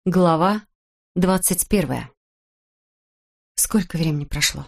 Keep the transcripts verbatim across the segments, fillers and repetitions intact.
Глава двадцать первая. Сколько времени прошло?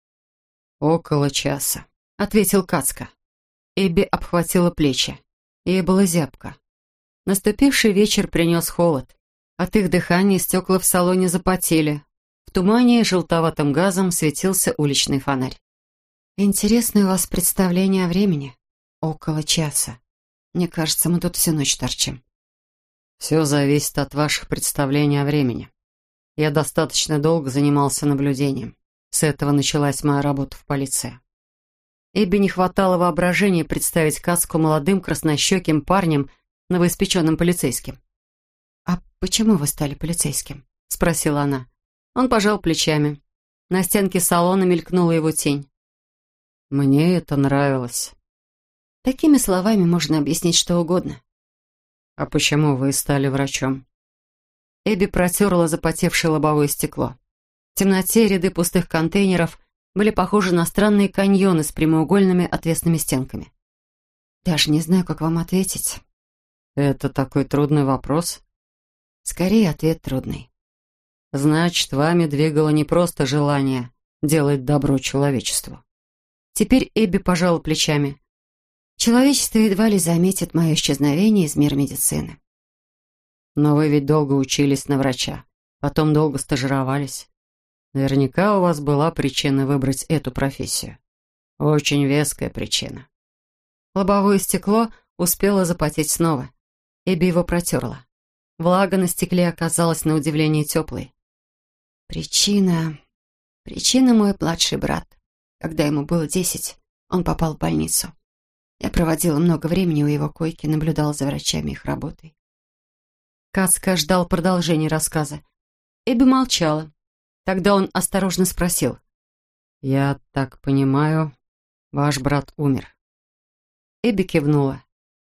«Около часа», — ответил Кацка. Эбби обхватила плечи. Ей было зябко. Наступивший вечер принес холод. От их дыхания стекла в салоне запотели. В тумане желтоватым газом светился уличный фонарь. «Интересное у вас представление о времени. Около часа. Мне кажется, мы тут всю ночь торчим». «Все зависит от ваших представлений о времени. Я достаточно долго занимался наблюдением. С этого началась моя работа в полиции». Эбби не хватало воображения представить Кацку молодым краснощеким парнем, новоиспеченным полицейским. «А почему вы стали полицейским?» — спросила она. Он пожал плечами. На стенке салона мелькнула его тень. «Мне это нравилось». Такими словами можно объяснить что угодно. «А почему вы стали врачом?» Эбби протерла запотевшее лобовое стекло. В темноте ряды пустых контейнеров были похожи на странные каньоны с прямоугольными отвесными стенками. «Даже не знаю, как вам ответить». «Это такой трудный вопрос?» «Скорее, ответ трудный». «Значит, вами двигало не просто желание делать добро человечеству». Теперь Эбби пожала плечами. «Человечество едва ли заметит мое исчезновение из мира медицины». «Но вы ведь долго учились на врача, потом долго стажировались. Наверняка у вас была причина выбрать эту профессию. Очень веская причина». Лобовое стекло успело запотеть снова. Эбби его протерла. Влага на стекле оказалась на удивление теплой. «Причина... Причина мой младший брат. Когда ему было десять, он попал в больницу. Я проводила много времени у его койки, наблюдала за врачами и их работой». Кацка ждал продолжения рассказа. Эбби молчала. Тогда он осторожно спросил. «Я так понимаю, ваш брат умер?» Эбби кивнула.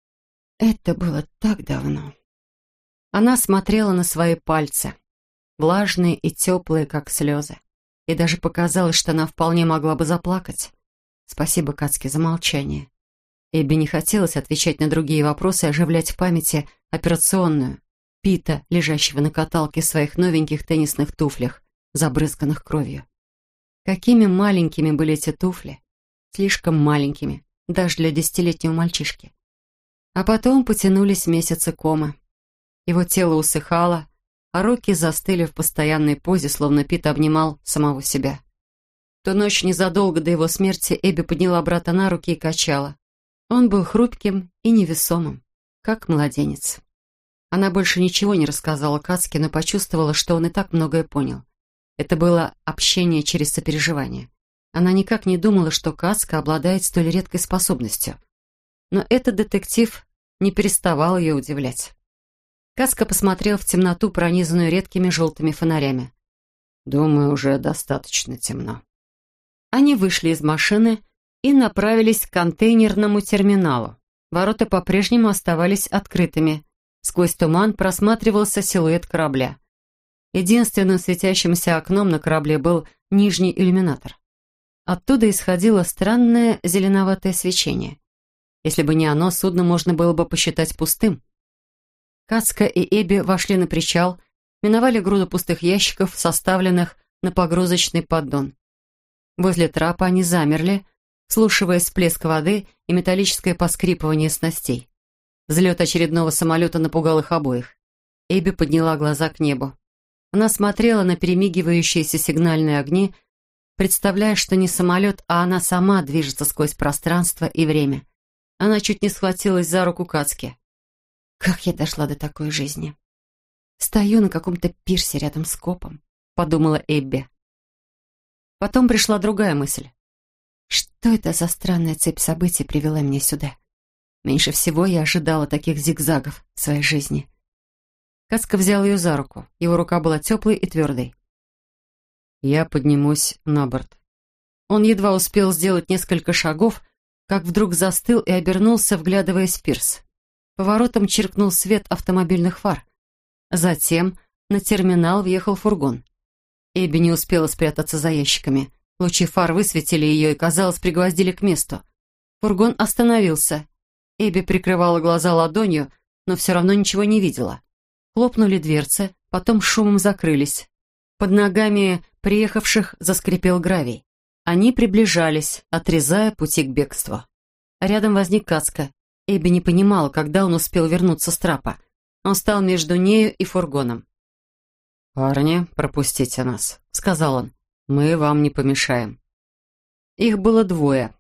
«Это было так давно». Она смотрела на свои пальцы, влажные и теплые, как слезы. И даже показалось, что она вполне могла бы заплакать. Спасибо, Кацке, за молчание. Эбби не хотелось отвечать на другие вопросы и оживлять в памяти операционную, Пита, лежащего на каталке в своих новеньких теннисных туфлях, забрызганных кровью. Какими маленькими были эти туфли. Слишком маленькими, даже для десятилетнего мальчишки. А потом потянулись месяцы комы. Его тело усыхало, а руки застыли в постоянной позе, словно Пит обнимал самого себя. В ту ночь незадолго до его смерти Эбби подняла брата на руки и качала. Он был хрупким и невесомым, как младенец. Она больше ничего не рассказала Кацке, но почувствовала, что он и так многое понял. Это было общение через сопереживание. Она никак не думала, что Кацка обладает столь редкой способностью. Но этот детектив не переставал ее удивлять. Кацка посмотрел в темноту, пронизанную редкими желтыми фонарями. «Думаю, уже достаточно темно». Они вышли из машины и направились к контейнерному терминалу. Ворота по-прежнему оставались открытыми. Сквозь туман просматривался силуэт корабля. Единственным светящимся окном на корабле был нижний иллюминатор. Оттуда исходило странное зеленоватое свечение. Если бы не оно, судно можно было бы посчитать пустым. Кацка и Эбби вошли на причал, миновали груду пустых ящиков, составленных на погрузочный поддон. Возле трапа они замерли, вслушивая всплеск воды и металлическое поскрипывание снастей. Взлет очередного самолета напугал их обоих. Эбби подняла глаза к небу. Она смотрела на перемигивающиеся сигнальные огни, представляя, что не самолет, а она сама движется сквозь пространство и время. Она чуть не схватилась за руку Кацки. «Как я дошла до такой жизни? Стою на каком-то пирсе рядом с копом», — подумала Эбби. Потом пришла другая мысль. Что это за странная цепь событий привела меня сюда? Меньше всего я ожидала таких зигзагов в своей жизни. Кацка взял ее за руку. Его рука была теплой и твердой. «Я поднимусь на борт». Он едва успел сделать несколько шагов, как вдруг застыл и обернулся, вглядываясь в пирс. Поворотом чиркнул свет автомобильных фар. Затем на терминал въехал фургон. Эбби не успела спрятаться за ящиками. Лучи фар высветили ее и, казалось, пригвоздили к месту. Фургон остановился. Эбби прикрывала глаза ладонью, но все равно ничего не видела. Хлопнули дверцы, потом шумом закрылись. Под ногами приехавших заскрипел гравий. Они приближались, отрезая пути к бегству. Рядом возник Кацка. Эбби не понимала, когда он успел вернуться с трапа. Он стал между нею и фургоном. «Парни, пропустите нас», — сказал он. «Мы вам не помешаем». Их было двое.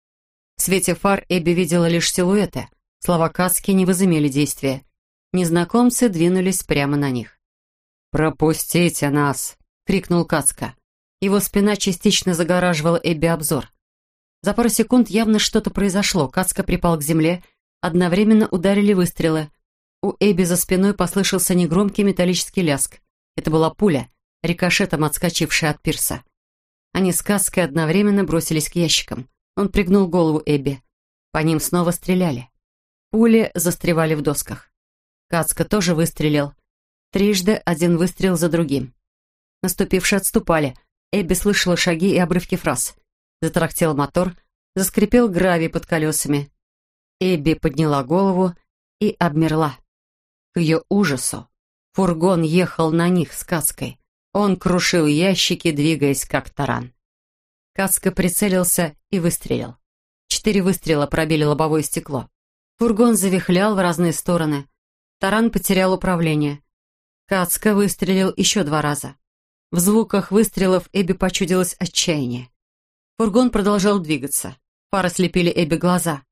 В свете фар Эбби видела лишь силуэты. Слова Кацки не возымели действия. Незнакомцы двинулись прямо на них. «Пропустите нас!» — крикнул Кацка. Его спина частично загораживала Эбби обзор. За пару секунд явно что-то произошло. Кацка припал к земле. Одновременно ударили выстрелы. У Эбби за спиной послышался негромкий металлический лязг. Это была пуля, рикошетом отскочившая от пирса. Они с Кацкой одновременно бросились к ящикам. Он пригнул голову Эбби. По ним снова стреляли. Пули застревали в досках. Кацка тоже выстрелил. Трижды один выстрел за другим. Наступившие отступали. Эбби слышала шаги и обрывки фраз. Затарахтел мотор, заскрипел гравий под колесами. Эбби подняла голову и обмерла. К ее ужасу фургон ехал на них с Кацкой. Он крушил ящики, двигаясь как таран. Кацка прицелился и выстрелил. Четыре выстрела пробили лобовое стекло. Фургон завихлял в разные стороны. Таран потерял управление. Кацка выстрелил еще два раза. В звуках выстрелов Эбби почудилось отчаяние. Фургон продолжал двигаться. Фары слепили Эбби глаза.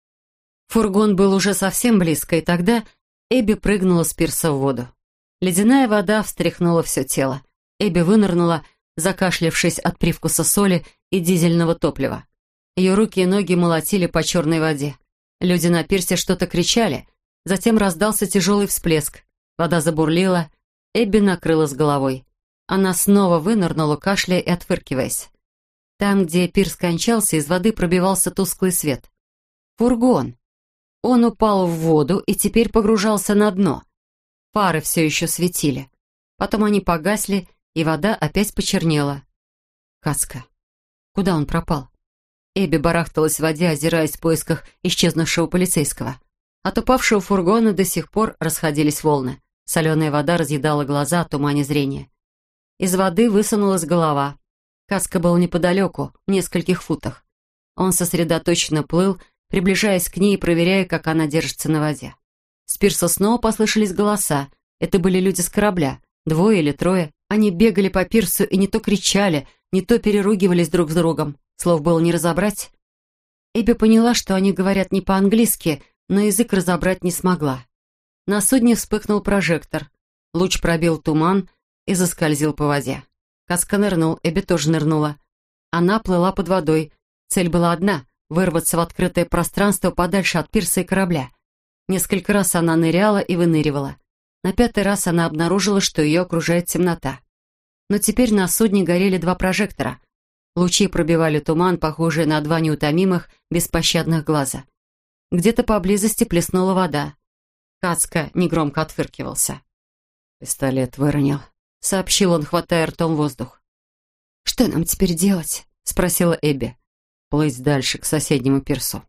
Фургон был уже совсем близко, и тогда Эбби прыгнула с пирса в воду. Ледяная вода встряхнула все тело. Эбби вынырнула, закашлявшись от привкуса соли и дизельного топлива. Ее руки и ноги молотили по черной воде. Люди на пирсе что-то кричали. Затем раздался тяжелый всплеск. Вода забурлила. Эбби накрылась головой. Она снова вынырнула, кашляя и отфыркиваясь. Там, где пирс кончался, из воды пробивался тусклый свет. Фургон. Он упал в воду и теперь погружался на дно. Фары все еще светили. Потом они погасли, и вода опять почернела. Кацка. Куда он пропал? Эбби барахталась в воде, озираясь в поисках исчезнувшего полицейского. От упавшего фургона до сих пор расходились волны. Соленая вода разъедала глаза, туманя зрение. Из воды высунулась голова. Кацка был неподалеку, в нескольких футах. Он сосредоточенно плыл, приближаясь к ней и проверяя, как она держится на воде. С пирса снова послышались голоса. Это были люди с корабля, двое или трое. Они бегали по пирсу и не то кричали, не то переругивались друг с другом. Слов было не разобрать. Эбби поняла, что они говорят не по-английски, но язык разобрать не смогла. На судне вспыхнул прожектор. Луч пробил туман и заскользил по воде. Кацка нырнул, Эбби тоже нырнула. Она плыла под водой. Цель была одна — вырваться в открытое пространство подальше от пирса и корабля. Несколько раз она ныряла и выныривала. На пятый раз она обнаружила, что ее окружает темнота. Но теперь на судне горели два прожектора. Лучи пробивали туман, похожий на два неутомимых, беспощадных глаза. Где-то поблизости плеснула вода. Кацка негромко отфыркивался. «Пистолет выронил», — сообщил он, хватая ртом воздух. «Что нам теперь делать?» — спросила Эбби. «Плыть дальше, к соседнему пирсу».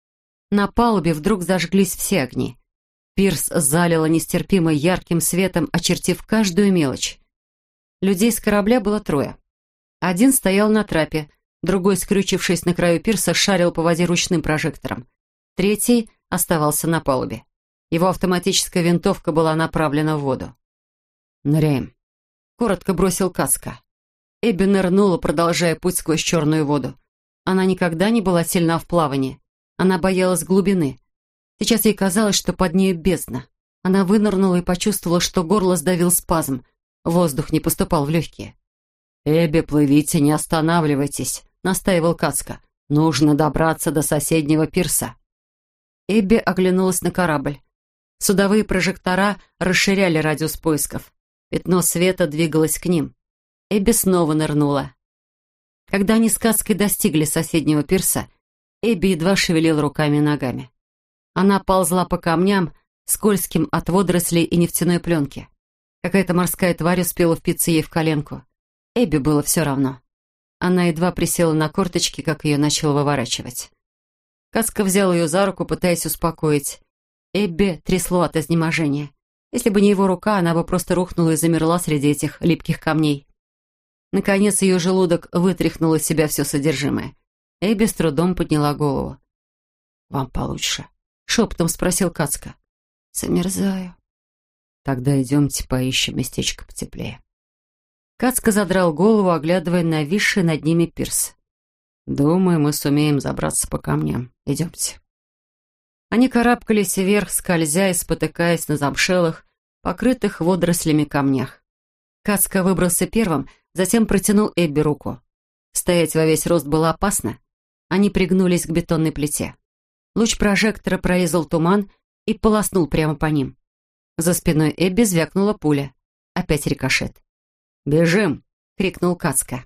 На палубе вдруг зажглись все огни. Пирс залило нестерпимо ярким светом, очертив каждую мелочь. Людей с корабля было трое. Один стоял на трапе, другой, скрючившись на краю пирса, шарил по воде ручным прожектором. Третий оставался на палубе. Его автоматическая винтовка была направлена в воду. «Ныряем», — коротко бросил Кацка. Эбби нырнула, продолжая путь сквозь черную воду. Она никогда не была сильна в плавании. Она боялась глубины. Сейчас ей казалось, что под нею бездна. Она вынырнула и почувствовала, что горло сдавил спазм. Воздух не поступал в легкие. «Эбби, плывите, не останавливайтесь», — настаивал Кацка. «Нужно добраться до соседнего пирса». Эбби оглянулась на корабль. Судовые прожектора расширяли радиус поисков. Пятно света двигалось к ним. Эбби снова нырнула. Когда они с Кацкой достигли соседнего пирса, Эбби едва шевелила руками и ногами. Она ползла по камням, скользким от водорослей и нефтяной пленки. Какая-то морская тварь успела впиться ей в коленку. Эбби было все равно. Она едва присела на корточки, как ее начало выворачивать. Кацка взял ее за руку, пытаясь успокоить. Эбби трясло от изнеможения. Если бы не его рука, она бы просто рухнула и замерла среди этих липких камней. Наконец ее желудок вытряхнул из себя все содержимое. Эбби с трудом подняла голову. «Вам получше?» — шепотом спросил Кацка. «Замерзаю». «Тогда идемте поищем местечко потеплее». Кацка задрал голову, оглядывая нависший над ними пирс. «Думаю, мы сумеем забраться по камням. Идемте». Они карабкались вверх, скользя и спотыкаясь на замшелых, покрытых водорослями камнях. Кацка выбрался первым, затем протянул Эбби руку. Стоять во весь рост было опасно. Они пригнулись к бетонной плите. Луч прожектора прорезал туман и полоснул прямо по ним. За спиной Эбби звякнула пуля. Опять рикошет. «Бежим!» — крикнул Кацка.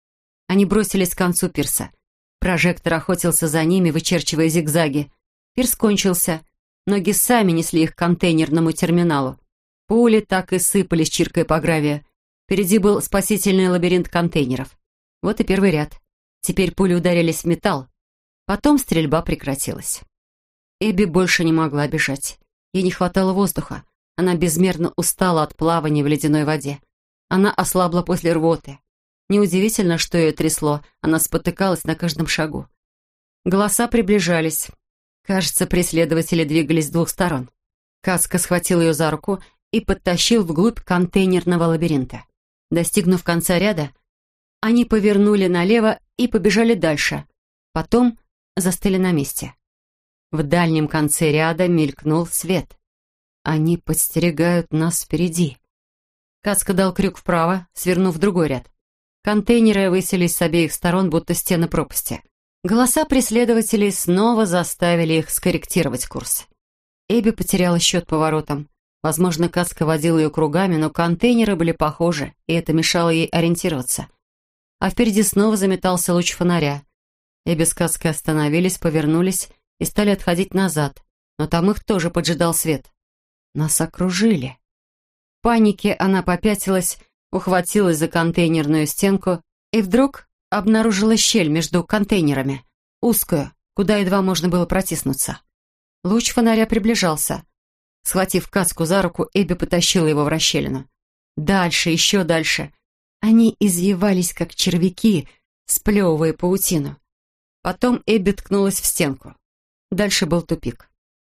Они бросились к концу пирса. Прожектор охотился за ними, вычерчивая зигзаги. Пирс кончился. Ноги сами несли их к контейнерному терминалу. Пули так и сыпались, чиркая по гравию. Впереди был спасительный лабиринт контейнеров. Вот и первый ряд. Теперь пули ударились в металл. Потом стрельба прекратилась. Эбби больше не могла бежать. Ей не хватало воздуха. Она безмерно устала от плавания в ледяной воде. Она ослабла после рвоты. Неудивительно, что ее трясло. Она спотыкалась на каждом шагу. Голоса приближались. Кажется, преследователи двигались с двух сторон. Кацка схватил ее за руку и подтащил вглубь контейнерного лабиринта. Достигнув конца ряда, они повернули налево и побежали дальше. Потом застыли на месте. В дальнем конце ряда мелькнул свет. Они подстерегают нас впереди. Кацка дал крюк вправо, свернув в другой ряд. Контейнеры высились с обеих сторон, будто стены пропасти. Голоса преследователей снова заставили их скорректировать курс. Эбби потеряла счет поворотам. Возможно, Кацка водил ее кругами, но контейнеры были похожи, и это мешало ей ориентироваться. А впереди снова заметался луч фонаря. Эбби с Кацкой остановились, повернулись и стали отходить назад, но там их тоже поджидал свет. Нас окружили. В панике она попятилась, ухватилась за контейнерную стенку и вдруг обнаружила щель между контейнерами, узкую, куда едва можно было протиснуться. Луч фонаря приближался. Схватив Кацку за руку, Эбби потащила его в расщелину. Дальше, еще дальше. Они извивались, как червяки, сплевывая паутину. Потом Эбби ткнулась в стенку. Дальше был тупик.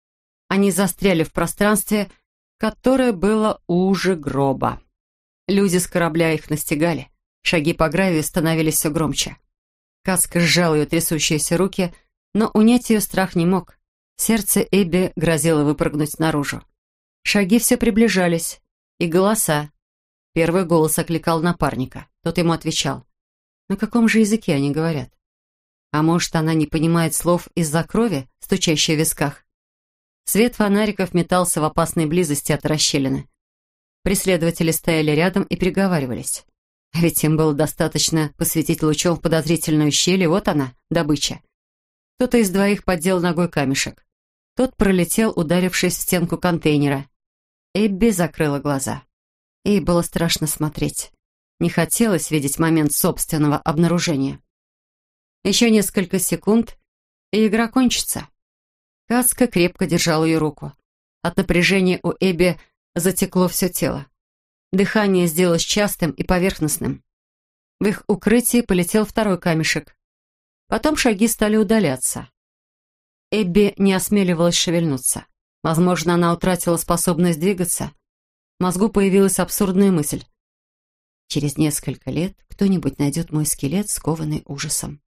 Они застряли в пространстве, которое было уже гроба. Люди с корабля их настигали. Шаги по гравию становились все громче. Кацка сжал ее трясущиеся руки, но унять ее страх не мог. Сердце Эбби грозило выпрыгнуть наружу. Шаги все приближались. И голоса. Первый голос окликал напарника. Тот ему отвечал. На каком же языке они говорят? А может, она не понимает слов из-за крови, стучащей в висках? Свет фонариков метался в опасной близости от расщелины. Преследователи стояли рядом и переговаривались. А ведь им было достаточно посветить лучом в подозрительную щель, и вот она, добыча. Кто-то из двоих поддел ногой камешек. Тот пролетел, ударившись в стенку контейнера. Эбби закрыла глаза. Ей было страшно смотреть. Не хотелось видеть момент собственного обнаружения. Еще несколько секунд, и игра кончится. Кацка крепко держал ее руку. От напряжения у Эбби затекло все тело. Дыхание сделалось частым и поверхностным. В их укрытии полетел второй камешек. Потом шаги стали удаляться. Эбби не осмеливалась шевельнуться. Возможно, она утратила способность двигаться. В мозгу появилась абсурдная мысль. Через несколько лет кто-нибудь найдет мой скелет, скованный ужасом.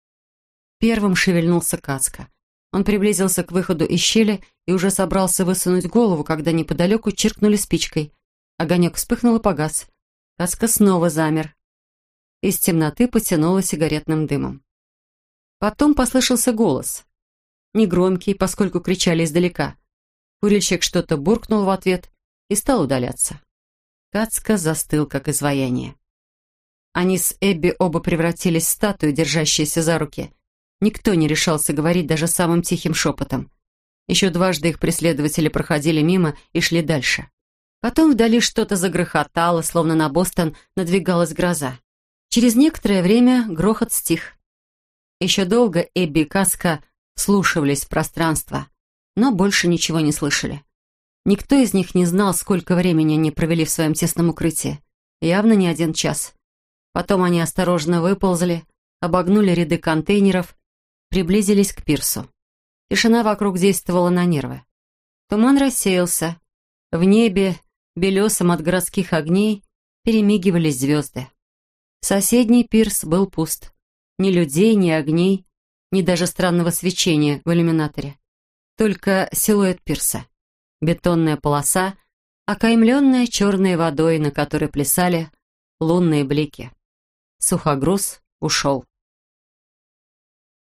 Первым шевельнулся Кацка. Он приблизился к выходу из щели и уже собрался высунуть голову, когда неподалеку чиркнули спичкой. Огонек вспыхнул и погас. Кацка снова замер. Из темноты потянуло сигаретным дымом. Потом послышался голос. Негромкий, поскольку кричали издалека. Курильщик что-то буркнул в ответ и стал удаляться. Кацка застыл, как изваяние. Они с Эбби оба превратились в статую, держащиеся за руки. Никто не решался говорить даже самым тихим шепотом. Еще дважды их преследователи проходили мимо и шли дальше. Потом вдали что-то загрохотало, словно на Бостон надвигалась гроза. Через некоторое время грохот стих. Еще долго Эбби и Кацка вслушивались в пространство, но больше ничего не слышали. Никто из них не знал, сколько времени они провели в своем тесном укрытии. Явно не один час. Потом они осторожно выползли, обогнули ряды контейнеров, приблизились к пирсу. Тишина вокруг действовала на нервы. Туман рассеялся. В небе, белесом от городских огней, перемигивались звезды. Соседний пирс был пуст. Ни людей, ни огней, ни даже странного свечения в иллюминаторе. Только силуэт пирса. Бетонная полоса, окаймленная черной водой, на которой плясали лунные блики. Сухогруз ушел.